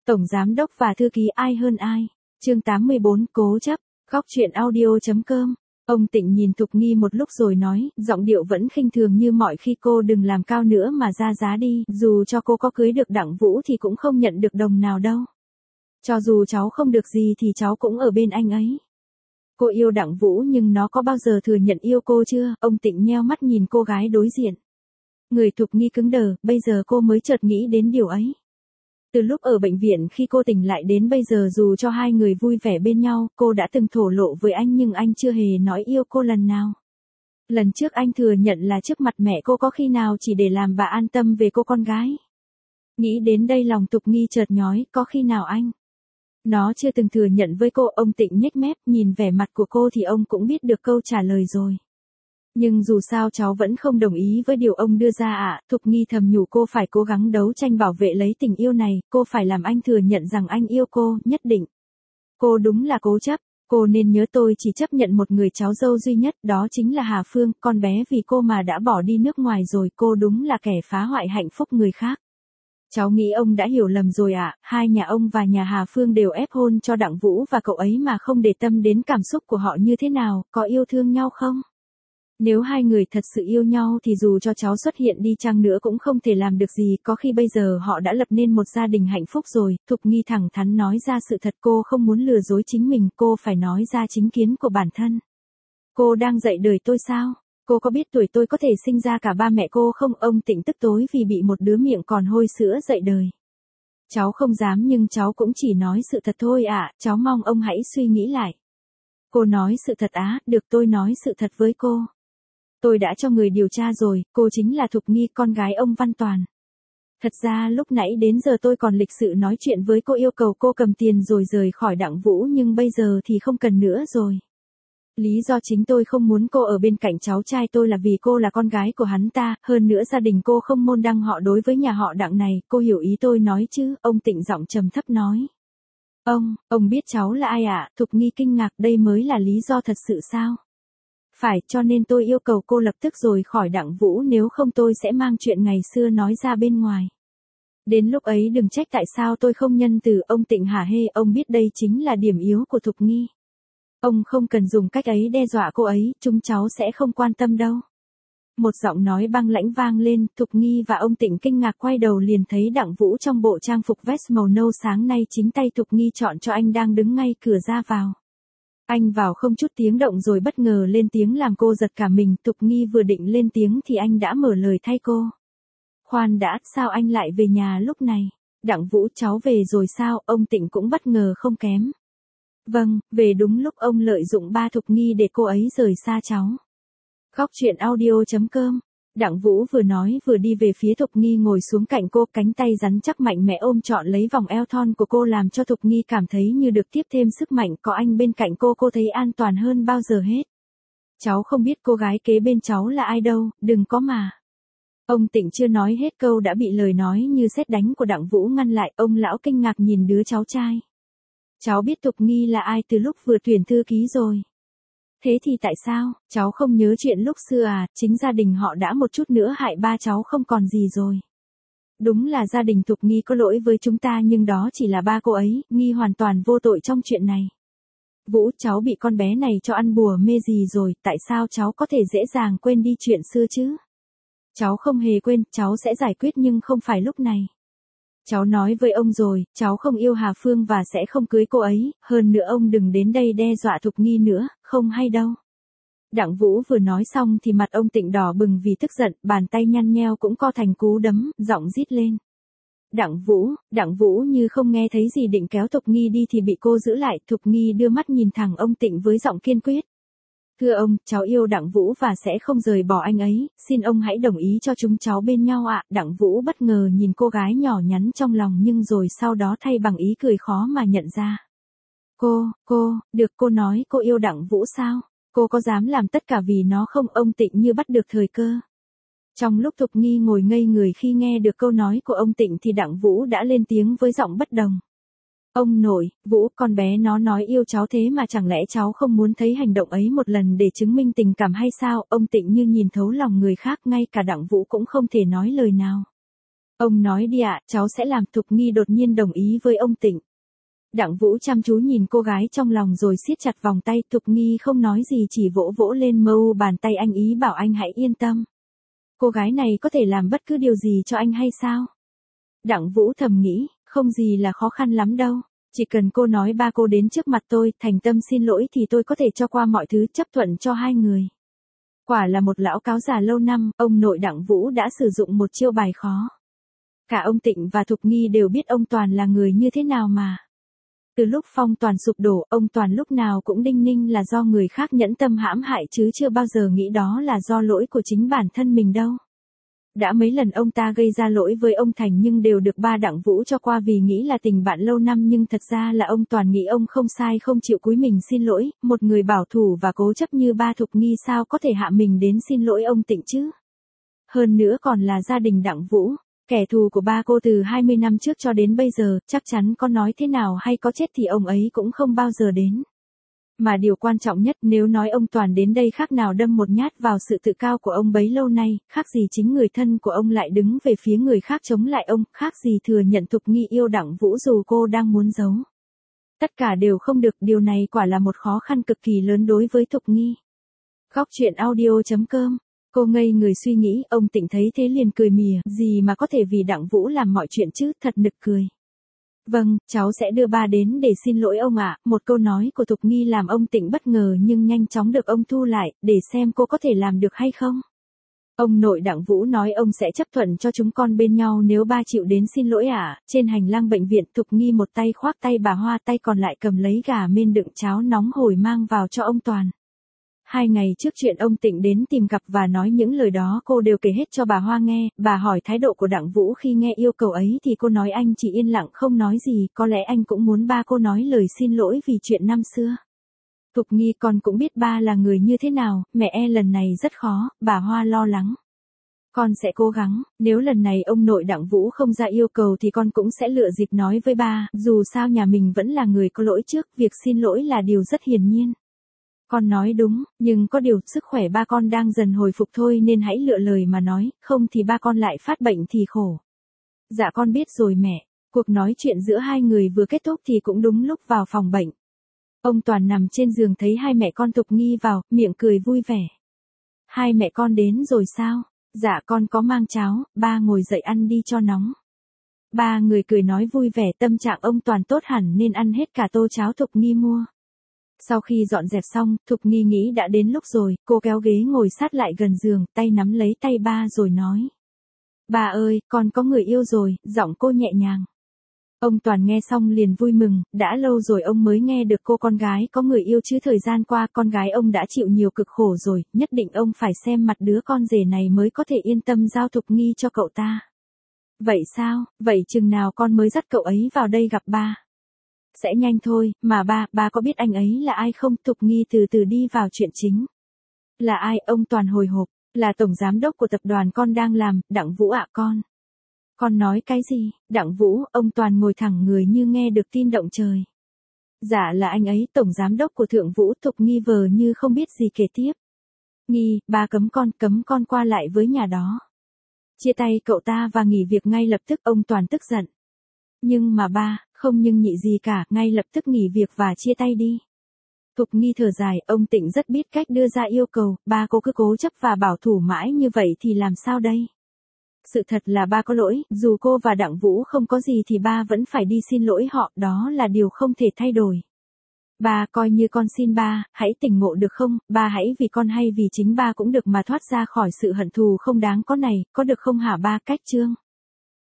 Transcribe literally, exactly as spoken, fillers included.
Tổng giám đốc và thư ký ai hơn ai. Chương tám mươi bốn cố chấp. Góc truyện audio.com. Ông Tịnh nhìn Thục Nghi một lúc rồi nói, giọng điệu vẫn khinh thường như mọi khi, cô đừng làm cao nữa mà ra giá đi, dù cho cô có cưới được Đặng Vũ thì cũng không nhận được đồng nào đâu. Cho dù cháu không được gì thì cháu cũng ở bên anh ấy. Cô yêu Đặng Vũ nhưng nó có bao giờ thừa nhận yêu cô chưa? Ông Tịnh nheo mắt nhìn cô gái đối diện. Người Thục Nghi cứng đờ, bây giờ cô mới chợt nghĩ đến điều ấy. Từ lúc ở bệnh viện khi cô tỉnh lại đến bây giờ, dù cho hai người vui vẻ bên nhau, cô đã từng thổ lộ với anh nhưng anh chưa hề nói yêu cô lần nào. Lần trước anh thừa nhận là trước mặt mẹ cô, có khi nào chỉ để làm bà an tâm về cô con gái. Nghĩ đến đây lòng Thục Nghi chợt nhói, có khi nào anh nó chưa từng thừa nhận với cô? Ông Tịnh nhếch mép, nhìn vẻ mặt của cô thì ông cũng biết được câu trả lời rồi. Nhưng dù sao cháu vẫn không đồng ý với điều ông đưa ra ạ. À. Thục Nghi thầm nhủ cô phải cố gắng đấu tranh bảo vệ lấy tình yêu này, cô phải làm anh thừa nhận rằng anh yêu cô, nhất định. Cô đúng là cố chấp, cô nên nhớ tôi chỉ chấp nhận một người cháu dâu duy nhất, đó chính là Hà Phương, con bé vì cô mà đã bỏ đi nước ngoài rồi, cô đúng là kẻ phá hoại hạnh phúc người khác. Cháu nghĩ ông đã hiểu lầm rồi ạ, à. Hai nhà ông và nhà Hà Phương đều ép hôn cho Đặng Vũ và cậu ấy mà không để tâm đến cảm xúc của họ như thế nào, có yêu thương nhau không? Nếu hai người thật sự yêu nhau thì dù cho cháu xuất hiện đi chăng nữa cũng không thể làm được gì, có khi bây giờ họ đã lập nên một gia đình hạnh phúc rồi. Thục Nghi thẳng thắn nói ra sự thật, cô không muốn lừa dối chính mình, cô phải nói ra chính kiến của bản thân. Cô đang dạy đời tôi sao? Cô có biết tuổi tôi có thể sinh ra cả ba mẹ cô không? Ông Tịnh tức tối vì bị một đứa miệng còn hôi sữa dạy đời. Cháu không dám nhưng cháu cũng chỉ nói sự thật thôi ạ, à. Cháu mong ông hãy suy nghĩ lại. Cô nói sự thật á? Được, tôi nói sự thật với cô. Tôi đã cho người điều tra rồi, cô chính là Thục Nghi, con gái ông Văn Toàn. Thật ra lúc nãy đến giờ tôi còn lịch sự nói chuyện với cô, yêu cầu cô cầm tiền rồi rời khỏi Đặng Vũ, nhưng bây giờ thì không cần nữa rồi. Lý do chính tôi không muốn cô ở bên cạnh cháu trai tôi là vì cô là con gái của hắn ta, hơn nữa gia đình cô không môn đăng họ đối với nhà họ Đặng này, cô hiểu ý tôi nói chứ? Ông Tịnh giọng trầm thấp nói. Ông, ông biết cháu là ai ạ? À? Thục Nghi kinh ngạc, đây mới là lý do thật sự sao? Phải, cho nên tôi yêu cầu cô lập tức rời khỏi Đặng Vũ, nếu không tôi sẽ mang chuyện ngày xưa nói ra bên ngoài. Đến lúc ấy đừng trách tại sao tôi không nhân từ. Ông Tịnh hả hê, ông biết đây chính là điểm yếu của Thục Nghi. Ông không cần dùng cách ấy đe dọa cô ấy, chúng cháu sẽ không quan tâm đâu. Một giọng nói băng lãnh vang lên, Thục Nghi và ông Tịnh kinh ngạc quay đầu liền thấy Đặng Vũ trong bộ trang phục vest màu nâu sáng nay chính tay Thục Nghi chọn cho anh đang đứng ngay cửa ra vào. Anh vào không chút tiếng động rồi bất ngờ lên tiếng làm cô giật cả mình. Thục Nghi vừa định lên tiếng thì anh đã mở lời thay cô. Khoan đã, sao anh lại về nhà lúc này? Đặng Vũ, cháu về rồi sao? Ông Tịnh cũng bất ngờ không kém. Vâng, về đúng lúc, ông lợi dụng ba Thục Nghi để cô ấy rời xa cháu. Góc truyện audio.com. Đặng Vũ vừa nói vừa đi về phía Thục Nghi ngồi xuống cạnh cô, cánh tay rắn chắc mạnh mẽ ôm trọn lấy vòng eo thon của cô làm cho Thục Nghi cảm thấy như được tiếp thêm sức mạnh, có anh bên cạnh cô cô thấy an toàn hơn bao giờ hết. Cháu không biết cô gái kế bên cháu là ai đâu, đừng có mà. Ông Tịnh chưa nói hết câu đã bị lời nói như sét đánh của Đặng Vũ ngăn lại, ông lão kinh ngạc nhìn đứa cháu trai. Cháu biết Thục Nghi là ai từ lúc vừa tuyển thư ký rồi. Thế thì tại sao, cháu không nhớ chuyện lúc xưa à, chính gia đình họ đã một chút nữa hại ba cháu không còn gì rồi. Đúng là gia đình Thục Nghi có lỗi với chúng ta nhưng đó chỉ là ba cô ấy, Nghi hoàn toàn vô tội trong chuyện này. Vũ, cháu bị con bé này cho ăn bùa mê gì rồi, tại sao cháu có thể dễ dàng quên đi chuyện xưa chứ? Cháu không hề quên, cháu sẽ giải quyết nhưng không phải lúc này. Cháu nói với ông rồi, cháu không yêu Hà Phương và sẽ không cưới cô ấy, hơn nữa ông đừng đến đây đe dọa Thục Nghi nữa, không hay đâu. Đặng Vũ vừa nói xong thì mặt ông Tịnh đỏ bừng vì tức giận, bàn tay nhăn nheo cũng co thành cú đấm, giọng rít lên. Đặng Vũ, Đặng Vũ như không nghe thấy gì định kéo Thục Nghi đi thì bị cô giữ lại. Thục Nghi đưa mắt nhìn thẳng ông Tịnh với giọng kiên quyết. Thưa ông, cháu yêu Đặng Vũ và sẽ không rời bỏ anh ấy, xin ông hãy đồng ý cho chúng cháu bên nhau ạ. À. Đặng Vũ bất ngờ nhìn cô gái nhỏ nhắn trong lòng nhưng rồi sau đó thay bằng ý cười khó mà nhận ra. Cô, cô, được, cô nói cô yêu Đặng Vũ sao? Cô có dám làm tất cả vì nó không? Ông Tịnh như bắt được thời cơ. Trong lúc Thục Nghi ngồi ngây người khi nghe được câu nói của ông Tịnh thì Đặng Vũ đã lên tiếng với giọng bất đồng. Ông nội, Vũ, con bé nó nói yêu cháu thế mà chẳng lẽ cháu không muốn thấy hành động ấy một lần để chứng minh tình cảm hay sao? Ông Tịnh như nhìn thấu lòng người khác, ngay cả Đặng Vũ cũng không thể nói lời nào. Ông nói đi ạ, cháu sẽ làm. Thục Nghi đột nhiên đồng ý với ông Tịnh. Đặng Vũ chăm chú nhìn cô gái trong lòng rồi siết chặt vòng tay. Thục Nghi không nói gì, chỉ vỗ vỗ lên mu bàn tay anh, ý bảo anh hãy yên tâm. Cô gái này có thể làm bất cứ điều gì cho anh hay sao? Đặng Vũ thầm nghĩ, không gì là khó khăn lắm đâu. Chỉ cần cô nói ba cô đến trước mặt tôi, thành tâm xin lỗi thì tôi có thể cho qua mọi thứ, chấp thuận cho hai người. Quả là một lão cáo già lâu năm, ông nội Đặng Vũ đã sử dụng một chiêu bài khó. Cả ông Tịnh và Thục Nghi đều biết ông Toàn là người như thế nào mà. Từ lúc Phong Toàn sụp đổ, ông Toàn lúc nào cũng đinh ninh là do người khác nhẫn tâm hãm hại chứ chưa bao giờ nghĩ đó là do lỗi của chính bản thân mình đâu. Đã mấy lần ông ta gây ra lỗi với ông Thành nhưng đều được ba Đặng Vũ cho qua vì nghĩ là tình bạn lâu năm, nhưng thật ra là ông Toàn nghĩ ông không sai không chịu cúi mình xin lỗi. Một người bảo thủ và cố chấp như ba Thục Nghi sao có thể hạ mình đến xin lỗi ông Tịnh chứ? Hơn nữa còn là gia đình Đặng Vũ. Kẻ thù của ba cô từ hai mươi năm trước cho đến bây giờ, chắc chắn có nói thế nào hay có chết thì ông ấy cũng không bao giờ đến. Mà điều quan trọng nhất, nếu nói ông Toàn đến đây khác nào đâm một nhát vào sự tự cao của ông bấy lâu nay, khác gì chính người thân của ông lại đứng về phía người khác chống lại ông, khác gì thừa nhận Thục Nghi yêu Đặng Vũ dù cô đang muốn giấu. Tất cả đều không được, điều này quả là một khó khăn cực kỳ lớn đối với Thục Nghi. Góc truyện audio chấm com. Cô ngây người suy nghĩ, ông Tịnh thấy thế liền cười mỉa, gì mà có thể vì Đặng Vũ làm mọi chuyện chứ, thật nực cười. Vâng, cháu sẽ đưa ba đến để xin lỗi ông ạ. Một câu nói của Thục Nghi làm ông Tịnh bất ngờ nhưng nhanh chóng được ông thu lại, để xem cô có thể làm được hay không. Ông nội Đặng Vũ nói ông sẽ chấp thuận cho chúng con bên nhau nếu ba chịu đến xin lỗi ạ. Trên hành lang bệnh viện, Thục Nghi một tay khoác tay bà Hoa, tay còn lại cầm lấy gà mên đựng cháo nóng hổi mang vào cho ông Toàn. Hai ngày trước chuyện ông Tịnh đến tìm gặp và nói những lời đó cô đều kể hết cho bà Hoa nghe. Bà hỏi thái độ của Đặng Vũ khi nghe yêu cầu ấy thì cô nói anh chỉ yên lặng không nói gì, có lẽ anh cũng muốn ba cô nói lời xin lỗi vì chuyện năm xưa. Thục Nghi, con cũng biết ba là người như thế nào, mẹ e lần này rất khó, bà Hoa lo lắng. Con sẽ cố gắng, nếu lần này ông nội Đặng Vũ không ra yêu cầu thì con cũng sẽ lựa dịp nói với ba, dù sao nhà mình vẫn là người có lỗi trước, việc xin lỗi là điều rất hiển nhiên. Con nói đúng, nhưng có điều sức khỏe ba con đang dần hồi phục thôi nên hãy lựa lời mà nói, không thì ba con lại phát bệnh thì khổ. Dạ con biết rồi mẹ. Cuộc nói chuyện giữa hai người vừa kết thúc thì cũng đúng lúc vào phòng bệnh. Ông Toàn nằm trên giường thấy hai mẹ con Thục Nghi vào, miệng cười vui vẻ. Hai mẹ con đến rồi sao? Dạ con có mang cháo, ba ngồi dậy ăn đi cho nóng. Ba người cười nói vui vẻ, tâm trạng ông Toàn tốt hẳn nên ăn hết cả tô cháo Thục Nghi mua. Sau khi dọn dẹp xong, Thục Nghi nghĩ đã đến lúc rồi, cô kéo ghế ngồi sát lại gần giường, tay nắm lấy tay ba rồi nói. Ba ơi, con có người yêu rồi, giọng cô nhẹ nhàng. Ông Toàn nghe xong liền vui mừng, đã lâu rồi ông mới nghe được cô con gái có người yêu chứ thời gian qua con gái ông đã chịu nhiều cực khổ rồi, nhất định ông phải xem mặt đứa con rể này mới có thể yên tâm giao Thục Nghi cho cậu ta. Vậy sao, vậy chừng nào con mới dắt cậu ấy vào đây gặp ba? Sẽ nhanh thôi, mà ba, ba có biết anh ấy là ai không? Thục Nghi từ từ đi vào chuyện chính. Là ai? Ông Toàn hồi hộp, là tổng giám đốc của tập đoàn con đang làm, Đặng Vũ ạ con. Con nói cái gì? Đặng Vũ, ông Toàn ngồi thẳng người như nghe được tin động trời. Dạ là anh ấy, tổng giám đốc của Thượng Vũ. Thục Nghi vờ như không biết gì kể tiếp. Nghi, ba cấm con, cấm con qua lại với nhà đó. Chia tay cậu ta và nghỉ việc ngay lập tức, ông Toàn tức giận. Nhưng mà ba, không nhưng nhị gì cả, ngay lập tức nghỉ việc và chia tay đi. Thục Nghi thở dài, ông Tịnh rất biết cách đưa ra yêu cầu, ba cô cứ cố chấp và bảo thủ mãi như vậy thì làm sao đây? Sự thật là ba có lỗi, dù cô và Đặng Vũ không có gì thì ba vẫn phải đi xin lỗi họ, đó là điều không thể thay đổi. Ba, coi như con xin ba, hãy tỉnh ngộ được không? Ba hãy vì con hay vì chính ba cũng được mà thoát ra khỏi sự hận thù không đáng có này, có được không hả ba? Cách chương